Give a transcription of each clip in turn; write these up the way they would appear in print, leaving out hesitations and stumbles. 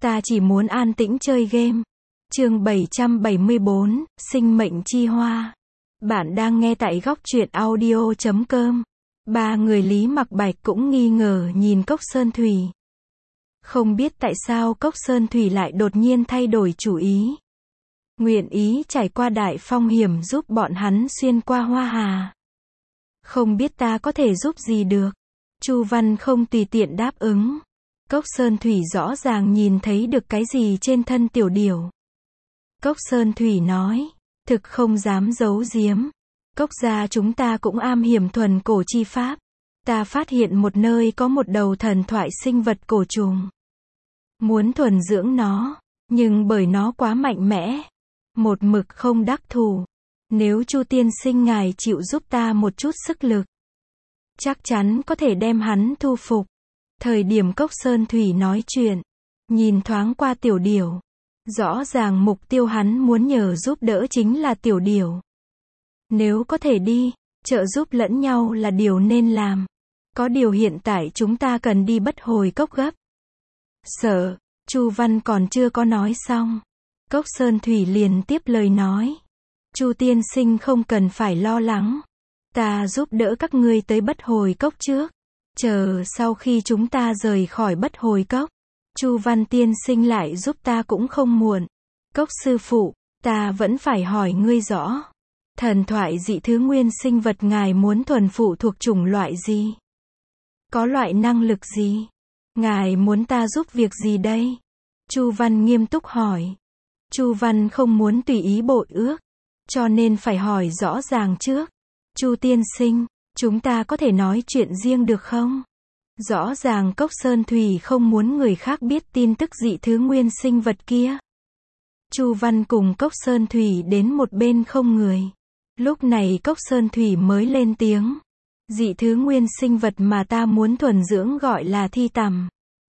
Ta chỉ muốn an tĩnh chơi game. Chương 774, Sinh mệnh chi hoa. Bạn đang nghe tại góc truyện audio.com. Ba người Lý Mặc Bạch cũng nghi ngờ nhìn Cốc Sơn Thủy. Không biết tại sao Cốc Sơn Thủy lại đột nhiên thay đổi chủ ý. Nguyện ý trải qua đại phong hiểm giúp bọn hắn xuyên qua Hoa Hà. Không biết ta có thể giúp gì được. Chu Văn không tùy tiện đáp ứng. Cốc Sơn Thủy rõ ràng nhìn thấy được cái gì trên thân tiểu điểu. Cốc Sơn Thủy nói, thực không dám giấu giếm. Cốc gia chúng ta cũng am hiểm thuần cổ chi pháp. Ta phát hiện một nơi có một đầu thần thoại sinh vật cổ trùng. Muốn thuần dưỡng nó, nhưng bởi nó quá mạnh mẽ, một mực không đắc thủ. Nếu Chu tiên sinh ngài chịu giúp ta một chút sức lực, chắc chắn có thể đem hắn thu phục. Thời điểm Cốc Sơn Thủy nói chuyện, nhìn thoáng qua tiểu điểu. Rõ ràng mục tiêu hắn muốn nhờ giúp đỡ chính là tiểu điểu. Nếu có thể đi, trợ giúp lẫn nhau là điều nên làm. Có điều hiện tại chúng ta cần đi Bất Hồi Cốc gấp. Sợ, Chu Văn còn chưa có nói xong. Cốc Sơn Thủy liền tiếp lời nói. Chu tiên sinh không cần phải lo lắng. Ta giúp đỡ các ngươi tới Bất Hồi Cốc trước. Chờ sau khi chúng ta rời khỏi Bất Hồi Cốc, Chu Văn tiên sinh lại giúp ta cũng không muộn. Cốc sư phụ, ta vẫn phải hỏi ngươi rõ. Thần thoại dị thứ nguyên sinh vật ngài muốn thuần phụ thuộc chủng loại gì? Có loại năng lực gì? Ngài muốn ta giúp việc gì đây? Chu Văn nghiêm túc hỏi. Chu Văn không muốn tùy ý bội ước, cho nên phải hỏi rõ ràng trước. Chu tiên sinh, chúng ta có thể nói chuyện riêng được không? Rõ ràng Cốc Sơn Thủy không muốn người khác biết tin tức dị thứ nguyên sinh vật kia. Chu Văn cùng Cốc Sơn Thủy đến một bên không người. Lúc này Cốc Sơn Thủy mới lên tiếng. Dị thứ nguyên sinh vật mà ta muốn thuần dưỡng gọi là thi tằm.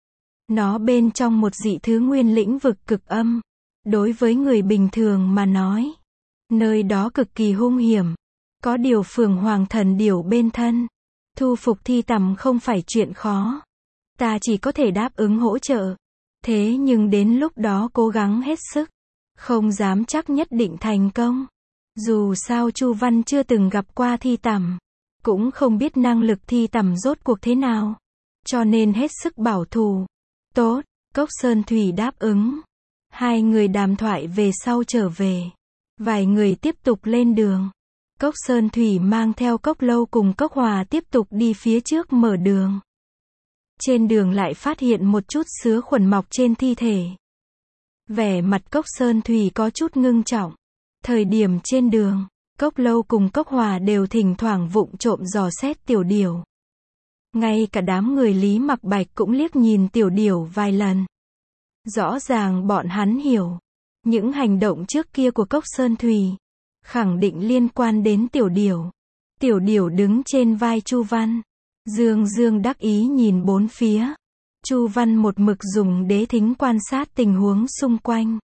Nó bên trong một dị thứ nguyên lĩnh vực cực âm. Đối với người bình thường mà nói, nơi đó cực kỳ hung hiểm. Có điều Phượng Hoàng thần điểu bên thân. Thu phục thi tằm không phải chuyện khó. Ta chỉ có thể đáp ứng hỗ trợ. Thế nhưng đến lúc đó cố gắng hết sức. Không dám chắc nhất định thành công. Dù sao Chu Văn chưa từng gặp qua thi tằm. Cũng không biết năng lực thi tằm rốt cuộc thế nào. Cho nên hết sức bảo thủ. Tốt, Cốc Sơn Thủy đáp ứng. Hai người đàm thoại về sau trở về. Vài người tiếp tục lên đường. Cốc Sơn Thủy mang theo Cốc Lâu cùng Cốc Hòa tiếp tục đi phía trước mở đường. Trên đường lại phát hiện một chút sứa khuẩn mọc trên thi thể. Vẻ mặt Cốc Sơn Thủy có chút ngưng trọng. Thời điểm trên đường, Cốc Lâu cùng Cốc Hòa đều thỉnh thoảng vụng trộm dò xét tiểu điểu. Ngay cả đám người Lý Mặc Bạch cũng liếc nhìn tiểu điểu vài lần. Rõ ràng bọn hắn hiểu. Những hành động trước kia của Cốc Sơn Thủy khẳng định liên quan đến tiểu điểu. Tiểu điểu đứng trên vai Chu Văn. Dương dương đắc ý nhìn bốn phía. Chu Văn một mực dùng đế thính quan sát tình huống xung quanh.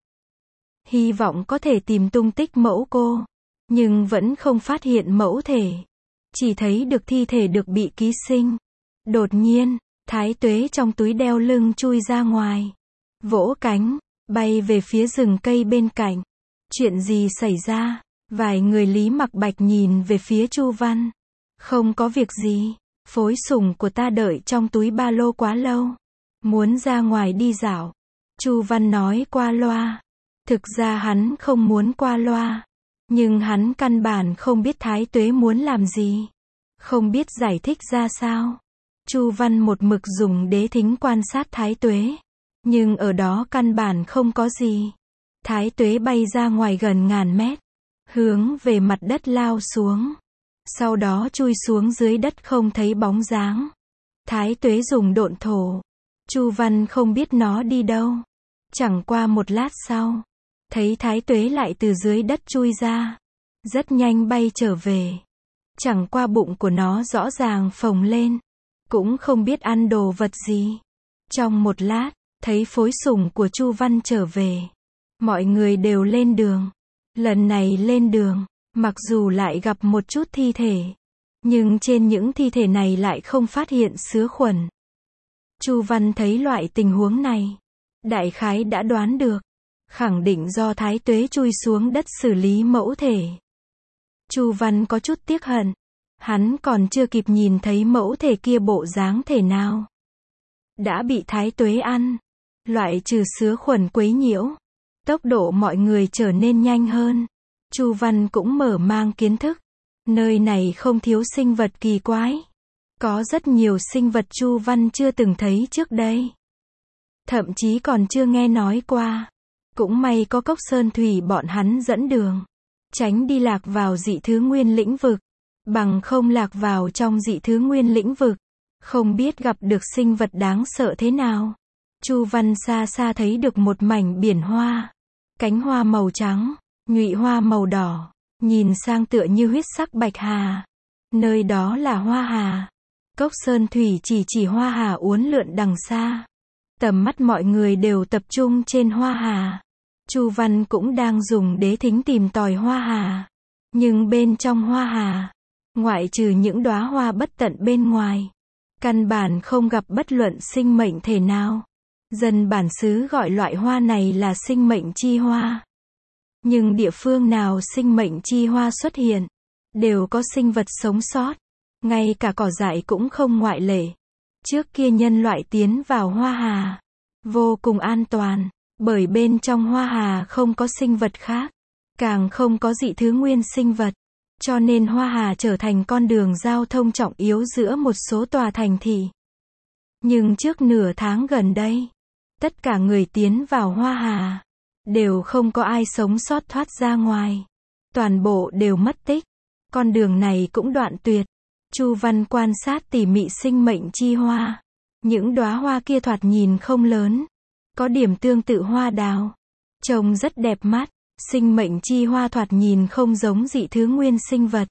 Hy vọng có thể tìm tung tích mẫu cô. Nhưng vẫn không phát hiện mẫu thể. Chỉ thấy được thi thể được bị ký sinh. Đột nhiên, Thái Tuế trong túi đeo lưng chui ra ngoài. Vỗ cánh, bay về phía rừng cây bên cạnh. Chuyện gì xảy ra? Vài người Lý Mặc Bạch nhìn về phía Chu Văn. Không có việc gì. Phối sủng của ta đợi trong túi ba lô quá lâu. Muốn ra ngoài đi dạo. Chu Văn nói qua loa. Thực ra hắn không muốn qua loa. Nhưng hắn căn bản không biết Thái Tuế muốn làm gì. Không biết giải thích ra sao. Chu Văn một mực dùng đế thính quan sát Thái Tuế. Nhưng ở đó căn bản không có gì. Thái Tuế bay ra ngoài gần ngàn mét. Hướng về mặt đất lao xuống. Sau đó chui xuống dưới đất không thấy bóng dáng. Thái Tuế dùng độn thổ. Chu Văn không biết nó đi đâu. Chẳng qua một lát sau, thấy Thái Tuế lại từ dưới đất chui ra. Rất nhanh bay trở về. Chẳng qua bụng của nó rõ ràng phồng lên. Cũng không biết ăn đồ vật gì. Trong một lát, thấy phối sủng của Chu Văn trở về. Mọi người đều lên đường. Lần này lên đường, mặc dù lại gặp một chút thi thể. Nhưng trên những thi thể này lại không phát hiện sứa khuẩn. Chu Văn thấy loại tình huống này. đại khái đã đoán được. Khẳng định do Thái Tuế chui xuống đất xử lý mẫu thể. Chu Văn có chút tiếc hận. Hắn còn chưa kịp nhìn thấy mẫu thể kia bộ dáng thể nào. Đã bị Thái Tuế ăn. Loại trừ sứa khuẩn quấy nhiễu. Tốc độ mọi người trở nên nhanh hơn. Chu Văn cũng mở mang kiến thức. Nơi này không thiếu sinh vật kỳ quái. Có rất nhiều sinh vật Chu Văn chưa từng thấy trước đây. Thậm chí còn chưa nghe nói qua. Cũng may có Cốc Sơn Thủy bọn hắn dẫn đường. Tránh đi lạc vào dị thứ nguyên lĩnh vực. Bằng không lạc vào trong dị thứ nguyên lĩnh vực. Không biết gặp được sinh vật đáng sợ thế nào. Chu Văn xa xa thấy được một mảnh biển hoa. Cánh hoa màu trắng, nhụy hoa màu đỏ. Nhìn sang tựa như huyết sắc bạch hà. Nơi đó là hoa hà. Cốc Sơn Thủy chỉ hoa hà uốn lượn đằng xa. Tầm mắt mọi người đều tập trung trên hoa hà. Chu Văn cũng đang dùng đế thính tìm tòi hoa hà. Nhưng bên trong hoa hà, ngoại trừ những đóa hoa bất tận bên ngoài, căn bản không gặp bất luận sinh mệnh thể nào. Dân bản xứ gọi loại hoa này là sinh mệnh chi hoa. Nhưng địa phương nào sinh mệnh chi hoa xuất hiện, đều có sinh vật sống sót. Ngay cả cỏ dại cũng không ngoại lệ. Trước kia nhân loại tiến vào hoa hà, vô cùng an toàn, bởi bên trong hoa hà không có sinh vật khác, càng không có dị thứ nguyên sinh vật. Cho nên hoa hà trở thành con đường giao thông trọng yếu giữa một số tòa thành thị. Nhưng trước nửa tháng gần đây, tất cả người tiến vào hoa hà, đều không có ai sống sót thoát ra ngoài. Toàn bộ đều mất tích. Con đường này cũng đoạn tuyệt. Chu Văn quan sát tỉ mỉ sinh mệnh chi hoa. Những đóa hoa kia thoạt nhìn không lớn. Có điểm tương tự hoa đào. Trông rất đẹp mắt. Sinh mệnh chi hoa thoạt nhìn không giống dị thứ nguyên sinh vật.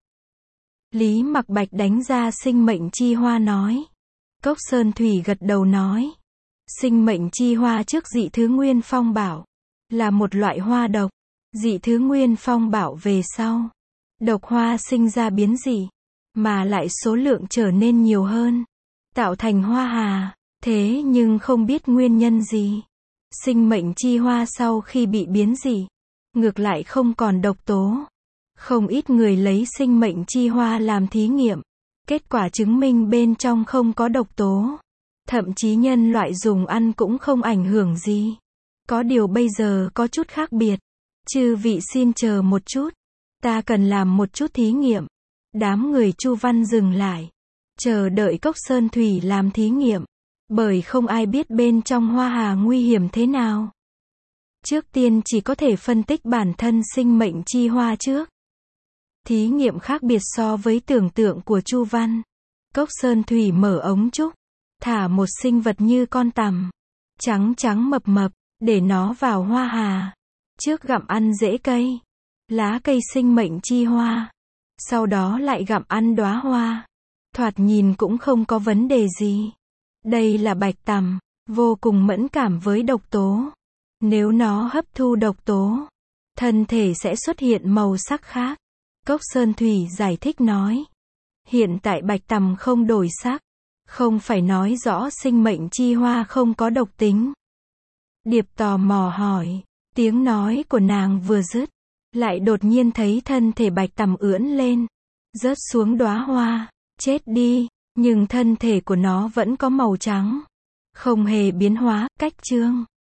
Lý Mặc Bạch đánh ra sinh mệnh chi hoa nói. Cốc Sơn Thủy gật đầu nói. Sinh mệnh chi hoa trước dị thứ nguyên phong bảo. Là một loại hoa độc. Dị thứ nguyên phong bảo về sau. Độc hoa sinh ra biến dị. Mà lại số lượng trở nên nhiều hơn. Tạo thành hoa hà. Thế nhưng không biết nguyên nhân gì. Sinh mệnh chi hoa sau khi bị biến dị, ngược lại không còn độc tố. Không ít người lấy sinh mệnh chi hoa làm thí nghiệm. Kết quả chứng minh bên trong không có độc tố. Thậm chí nhân loại dùng ăn cũng không ảnh hưởng gì. Có điều bây giờ có chút khác biệt. Chư vị xin chờ một chút. Ta cần làm một chút thí nghiệm. Đám người Chu Văn dừng lại. Chờ đợi Cốc Sơn Thủy làm thí nghiệm. Bởi không ai biết bên trong hoa hà nguy hiểm thế nào. Trước tiên chỉ có thể phân tích bản thân sinh mệnh chi hoa trước. Thí nghiệm khác biệt so với tưởng tượng của Chu Văn. Cốc Sơn Thủy mở ống trúc. Thả một sinh vật như con tằm. Trắng trắng mập mập. Để nó vào hoa hà. Trước gặm ăn rễ cây. Lá cây sinh mệnh chi hoa. Sau đó lại gặm ăn đóa hoa. Thoạt nhìn cũng không có vấn đề gì. Đây là bạch tằm. Vô cùng mẫn cảm với độc tố. Nếu nó hấp thu độc tố, thân thể sẽ xuất hiện màu sắc khác. Cốc Sơn Thủy giải thích nói. Hiện tại bạch tằm không đổi sắc. Không phải nói rõ sinh mệnh chi hoa không có độc tính. Điệp tò mò hỏi. Tiếng nói của nàng vừa dứt, lại đột nhiên thấy thân thể bạch tằm ưỡn lên, rớt xuống đóa hoa, chết đi, nhưng thân thể của nó vẫn có màu trắng, không hề biến hóa, cách chương.